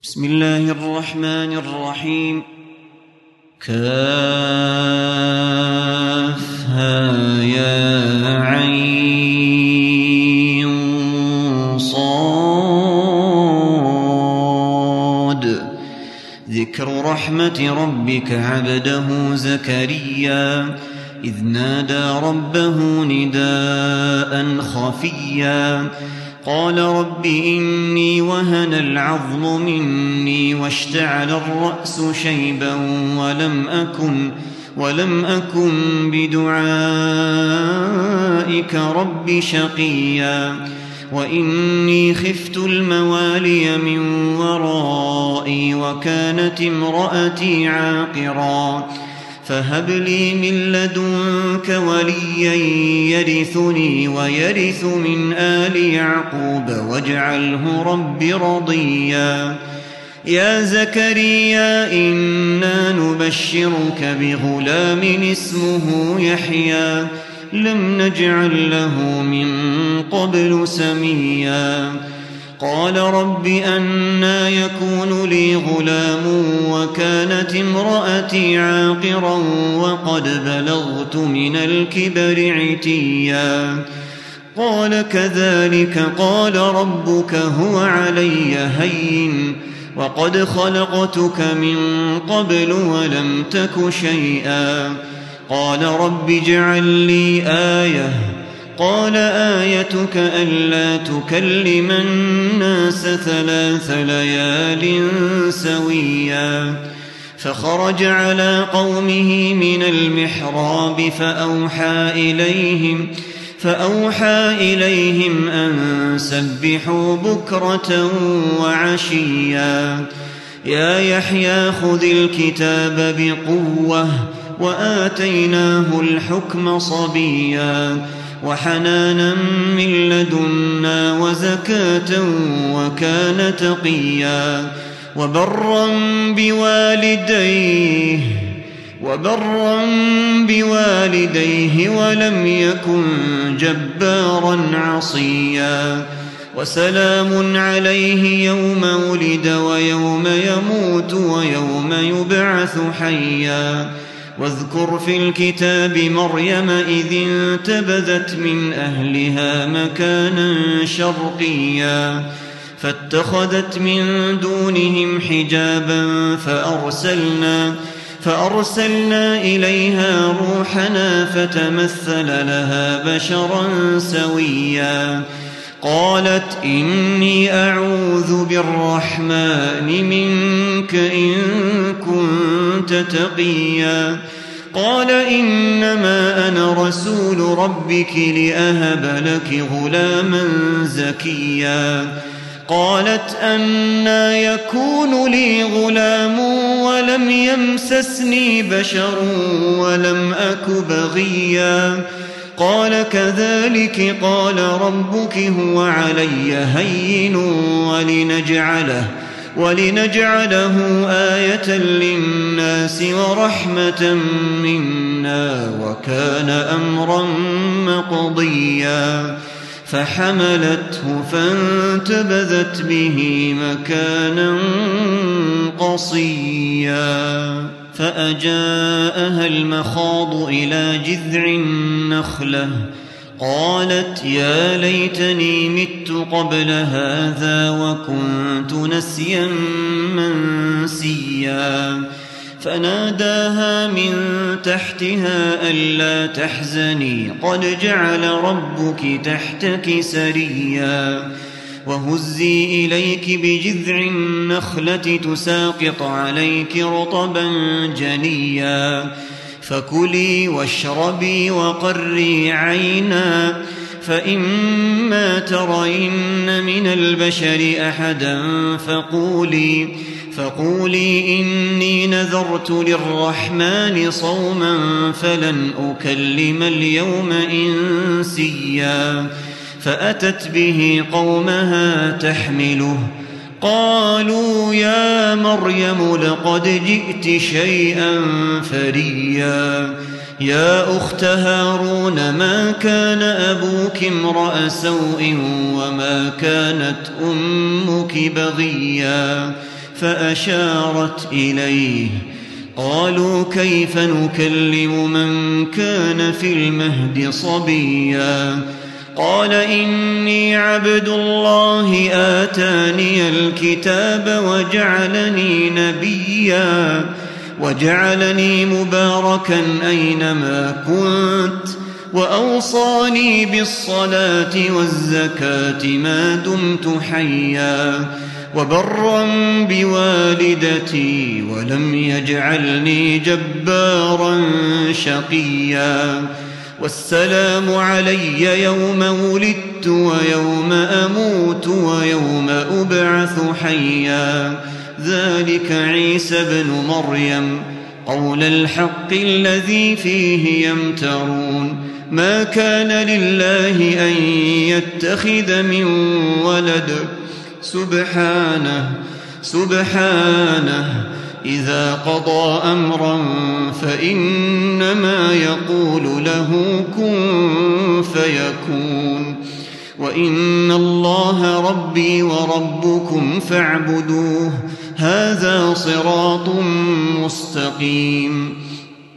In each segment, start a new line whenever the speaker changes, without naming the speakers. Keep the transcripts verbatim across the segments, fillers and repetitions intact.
بسم الله الرحمن الرحيم. كافها يا عين صاد. ذكر رحمة ربك عبده زكريا إذ نادى ربه نداء خفيا قال رب إني وهن العظم مني واشتعل الرأس شيبا ولم أكن, ولم أكن بدعائك رب شقيا وإني خفت الموالي من ورائي وكانت امرأتي عاقرا فهب لي من لدنك وليا يرثني ويرث من آل يعقوب واجعله رب رضيا. يا زكريا إنا نبشرك بغلام اسمه يحيى لم نجعل له من قبل سميا. قال رب أنى يكون لي غلام وكانت امرأتي عاقرا وقد بلغت من الكبر عتيا. قال كذلك قال ربك هو علي هين وقد خلقتك من قبل ولم تك شيئا. قال رب اجعل لي آية قال آيتك ألا تكلم الناس ثلاث ليال سويا. فخرج على قومه من المحراب فأوحى إليهم, فأوحى إليهم أن سبحوا بكرة وعشيا. يا يحيى خذ الكتاب بقوة وآتيناه الحكم صبيا وحنانا من لدنا وزكاة وكان تقيا وبرا بوالديه, وبرا بوالديه ولم يكن جبارا عصيا. وسلام عليه يوم ولد ويوم يموت ويوم يبعث حيا. واذكر في الكتاب مريم إذ انتبذت من أهلها مكانا شرقيا فاتخذت من دونهم حجابا فأرسلنا, فأرسلنا إليها روحنا فتمثل لها بشرا سويا. قالت إني أعوذ بالرحمن منك إن كنت تقيا. قال إنما أنا رسول ربك لأهب لك غلاما زكيا. قالت أنى يكون لي غلام ولم يمسسني بشر ولم أك بغيا. قال كذلك قال ربك هو علي هين ولنجعله, ولنجعله آية للناس ورحمة منا وكان أمرا مقضيا. فحملته فانتبذت به مكانا قصيا. فأجاءها المخاض إلى جذع النخلة قالت يا ليتني مت قبل هذا وكنت نسيا منسيا. فناداها من تحتها ألا تحزني قد جعل ربك تحتك سريا. وهزي إليك بجذع النخلة تساقط عليك رطبا جنيا. فكلي واشربي وقري عينا فإما ترين من البشر أحدا فقولي, فقولي إني نذرت للرحمن صوما فلن أكلم اليوم إنسيا. فأتت به قومها تحمله قالوا يا مريم لقد جئت شيئا فريا. يا أخت هارون ما كان أبوك امرأ سوء وما كانت أمك بغيا فأشارت إليه. قالوا كيف نكلم من كان في المهد صبيا؟ قال إني عبد الله آتاني الكتاب وجعلني نبيا وجعلني مباركا أينما كنت وأوصاني بالصلاة والزكاة ما دمت حيا وبرا بوالدتي ولم يجعلني جبارا شقيا والسلام علي يوم ولدت ويوم أموت ويوم أبعث حيا ذلك عيسى بن مريم قول الحق الذي فيه يمترون ما كان لله أن يتخذ من ولد سبحانه سبحانه إذا قضى أمرا فإنما يقول له كن فيكون وإن الله ربي وربكم فاعبدوه هذا صراط مستقيم.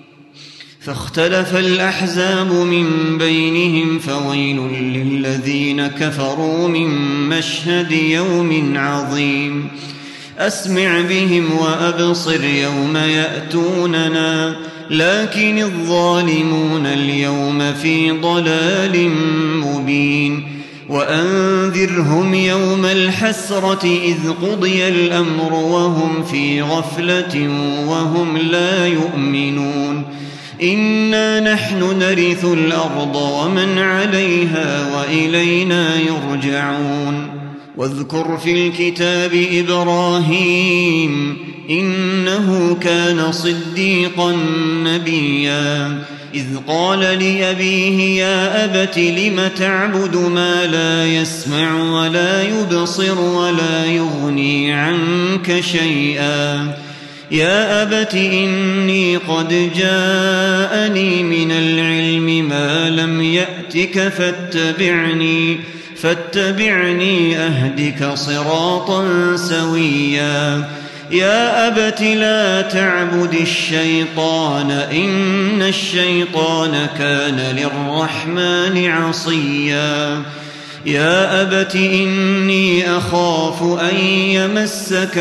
فاختلف الأحزاب من بينهم فويل للذين كفروا من مشهد يوم عظيم. أسمع بهم وأبصر يوم يأتوننا لكن الظالمون اليوم في ضلال مبين. وأنذرهم يوم الحسرة إذ قضي الأمر وهم في غفلة وهم لا يؤمنون. إنا نحن نرث الأرض ومن عليها وإلينا يرجعون. واذكر في الكتاب إبراهيم إنه كان صديقا نبيا إذ قال لأبيه يا أبت لم تعبد ما لا يسمع ولا يبصر ولا يغني عنك شيئا يا أبت إني قد جاءني من العلم ما لم يأتك فاتبعني فاتبعني أهدك صراطا سويا يا أبت لا تعبد الشيطان إن الشيطان كان للرحمن عصيا يا أبت إني أخاف أن يمسك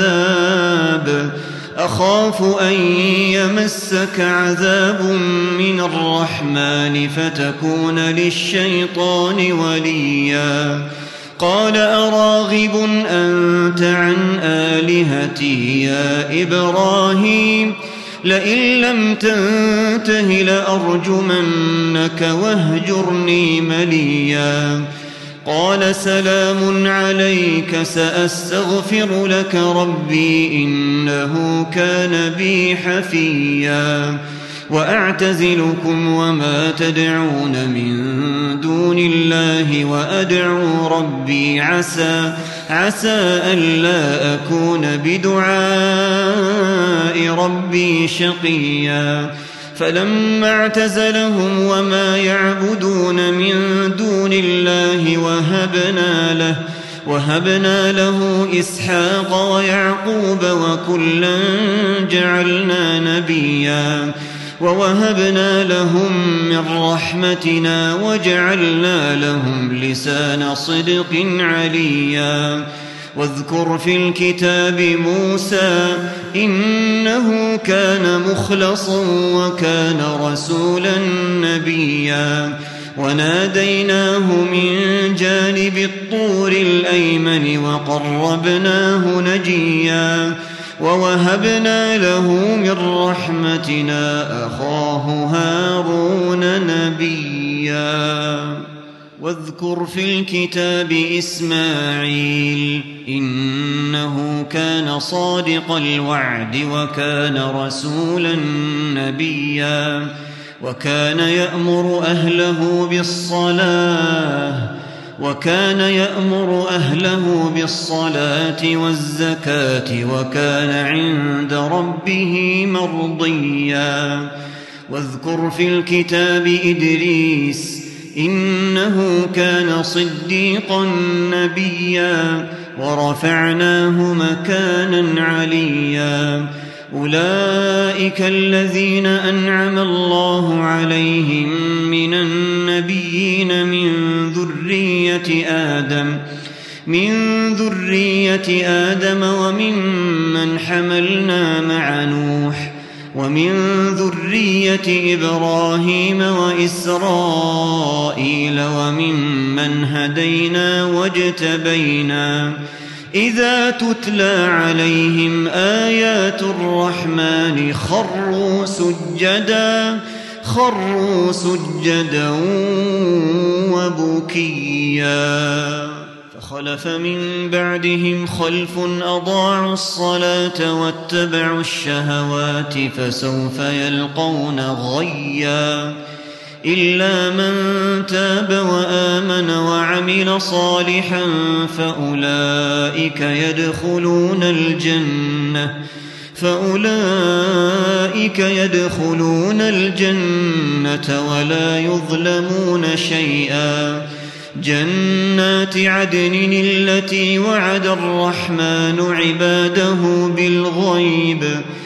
عذاب أخاف أن يمسك عذاب من الرحمن فتكون للشيطان وليا قال أراغب أنت عن آلهتي يا إبراهيم لئن لم تنته لأرجمنك واهجرني مليا قال سلام عليك سأستغفر لك ربي إنه كان بي حفيا وأعتزلكم وما تدعون من دون الله وأدعو ربي عسى عسى ألا أكون بدعاء ربي شقيا فلما اعتزلهم وما يعبدون من دون الله وهبنا له وهبنا له إسحاق ويعقوب وكلا جعلنا نبيا ووهبنا لهم من رحمتنا وجعلنا لهم لسان صدق عليا واذكر في الكتاب موسى إنه كان مخلصا وكان رسولا نبيا وناديناه من جانب الطور الأيمن وقربناه نجيا ووهبنا له من رحمتنا أخاه هارون نبيا واذكر في الكتاب إسماعيل إنه كان صادق الوعد وكان رسولا نبيا وكان يأمر أهله بالصلاة وكان يأمر أهله بالصلاة والزكاة وكان عند ربه مرضيا واذكر في الكتاب إدريس إنه كان صديقا نبيا ورفعناه مكانا عليا أولئك الذين أنعم الله عليهم من النبيين من ذرية آدم من ذرية آدم وممن حملنا مع نوح ومن ذرية إبراهيم وإسرائيل وممن هدينا واجتبينا إذا تتلى عليهم آيات الرحمن خروا سجدا خروا سجدا وبكيا فخلف من بعدهم خلف أضاعوا الصلاة واتبعوا الشهوات فسوف يلقون غيا إلا من تاب وآمن وعمل صالحا فأولئك يدخلون الجنة فأولئك يدخلون الجنة ولا يظلمون شيئا جنات عدن التي وعد الرحمن عباده بالغيب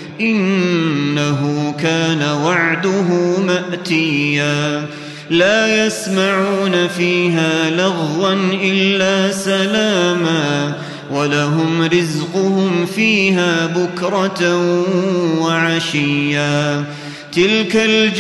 إنه كان وعده مأتيا لا يسمعون فيها لغوا إلا سلاما ولهم رزقهم فيها بكرة وعشيا تلك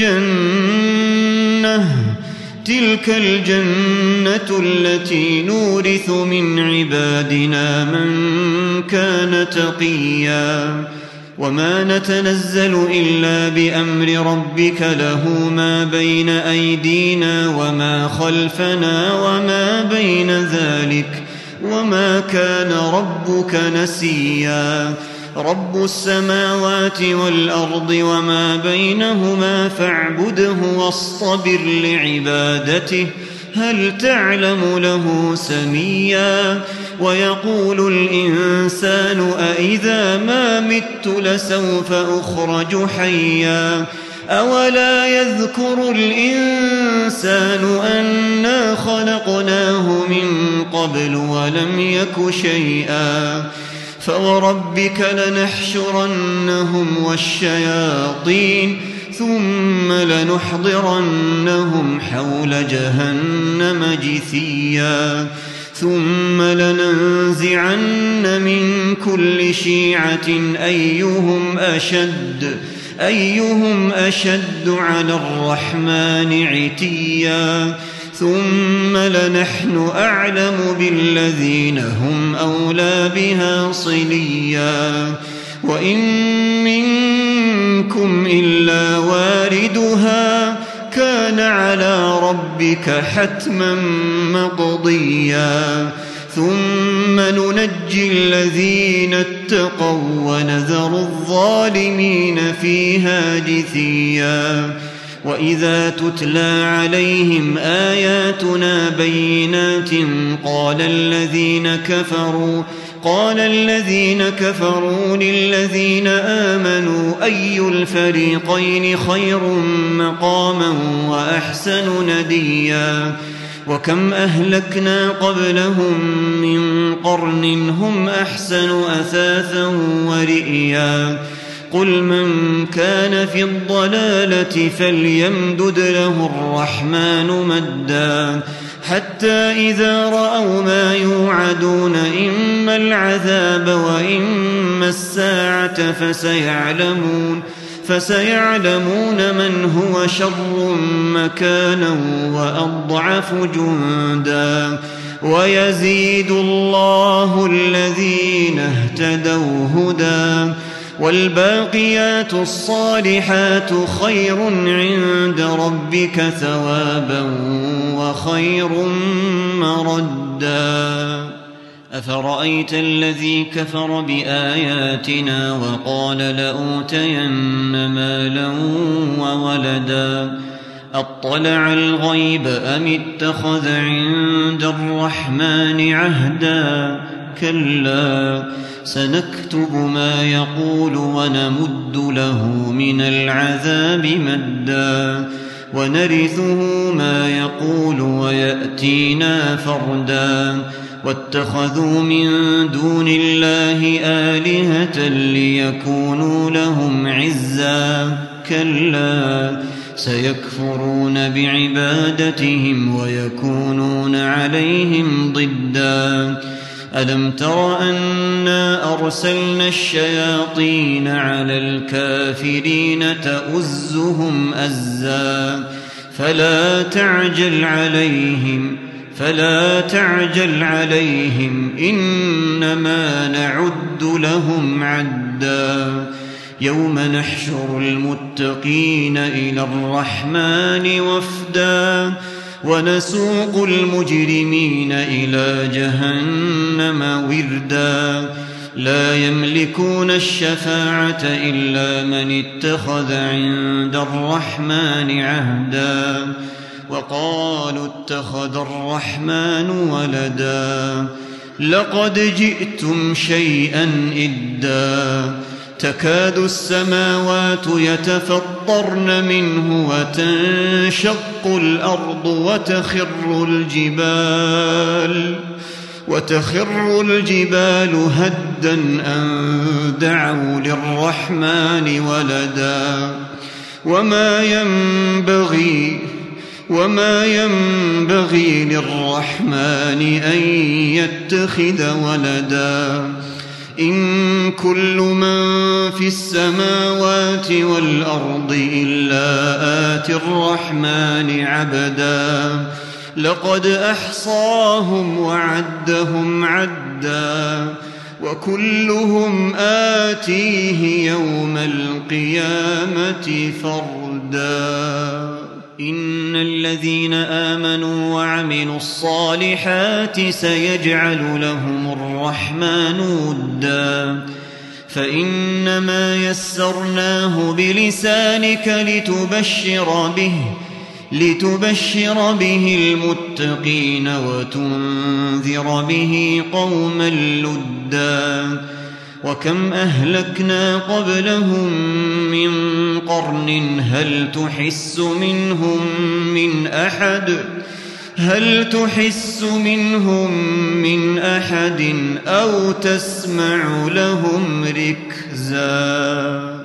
الجنة تلك الجنة التي نورث من عبادنا من كان تقيا وما نتنزل إلا بأمر ربك له ما بين أيدينا وما خلفنا وما بين ذلك وما كان ربك نسيا رب السماوات والأرض وما بينهما فاعبده واصطبر لعبادته هل تعلم له سميا ويقول الإنسان أإذا ما مت لسوف أخرج حيا أولا يذكر الإنسان أنا خلقناه من قبل ولم يك شيئا فوربك لنحشرنهم والشياطين ثم لنحضرنهم حول جهنم جثيا ثم لننزعن من كل شيعة أيهم أشد أيهم أشد على الرحمن عتيا ثم لنحن أعلم بالذين هم أولى بها صليا وإن منكم إلا واردها كان على ربك حتما مقضيا ثم ننجي الذين اتقوا ونذر الظالمين فيها جثيا وإذا تتلى عليهم آياتنا بينات قال الذين كفروا قال الذين كفروا للذين آمنوا أي الفريقين خير مقاما وأحسن نديا وكم أهلكنا قبلهم من قرن هم أحسن أثاثا ورئيا قل من كان في الضلالة فليمدد له الرحمن مدا حتى إذا رأوا ما يوعدون إما العذاب وإما الساعة فسيعلمون فسيعلمون من هو شر مكانا وأضعف جندا ويزيد الله الذين اهتدوا هدى والباقيات الصالحات خير عند ربك ثوابا وخير مردا أفرأيت الذي كفر بآياتنا وقال لأوتين مالا وولدا أطلع الغيب أم اتخذ عند الرحمن عهدا كلا سنكتب ما يقول ونمد له من العذاب مدا ونرثه ما يقول ويأتينا فردا واتخذوا من دون الله آلهة ليكونوا لهم عزا كلا سيكفرون بعبادتهم ويكونون عليهم ضدا ألم تر أنا أرسلنا الشياطين على الكافرين تؤزهم أزا فلا تعجل عليهم فلا تعجل عليهم إنما نعد لهم عدا يوم نحشر المتقين إلى الرحمن وفدا ونسوق المجرمين إلى جهنم وردا لا يملكون الشفاعة إلا من اتخذ عند الرحمن عهدا وقالوا اتخذ الرحمن ولدا لقد جئتم شيئا إدا تكاد السماوات يتفطرن منه وتنشق الأرض وتخر الجبال وتخر الجبال هدا أن دعوا للرحمن ولدا وما ينبغي وما ينبغي للرحمن أن يتخذ ولدا إن كل من في السماوات والأرض إلا آتي الرحمن عبدا لقد أحصاهم وعدهم عدا وكلهم آتيه يوم القيامة فردا إن الذين آمنوا وعملوا الصالحات سيجعل لهم الرحمن ودا فإنما يسرناه بلسانك لتبشر به لتبشر به المتقين وتنذر به قوما لدا وكم أهلكنا قبلهم من قرن هل تحس منهم من أحد هل تحس منهم من أحد أو تسمع لهم ركزا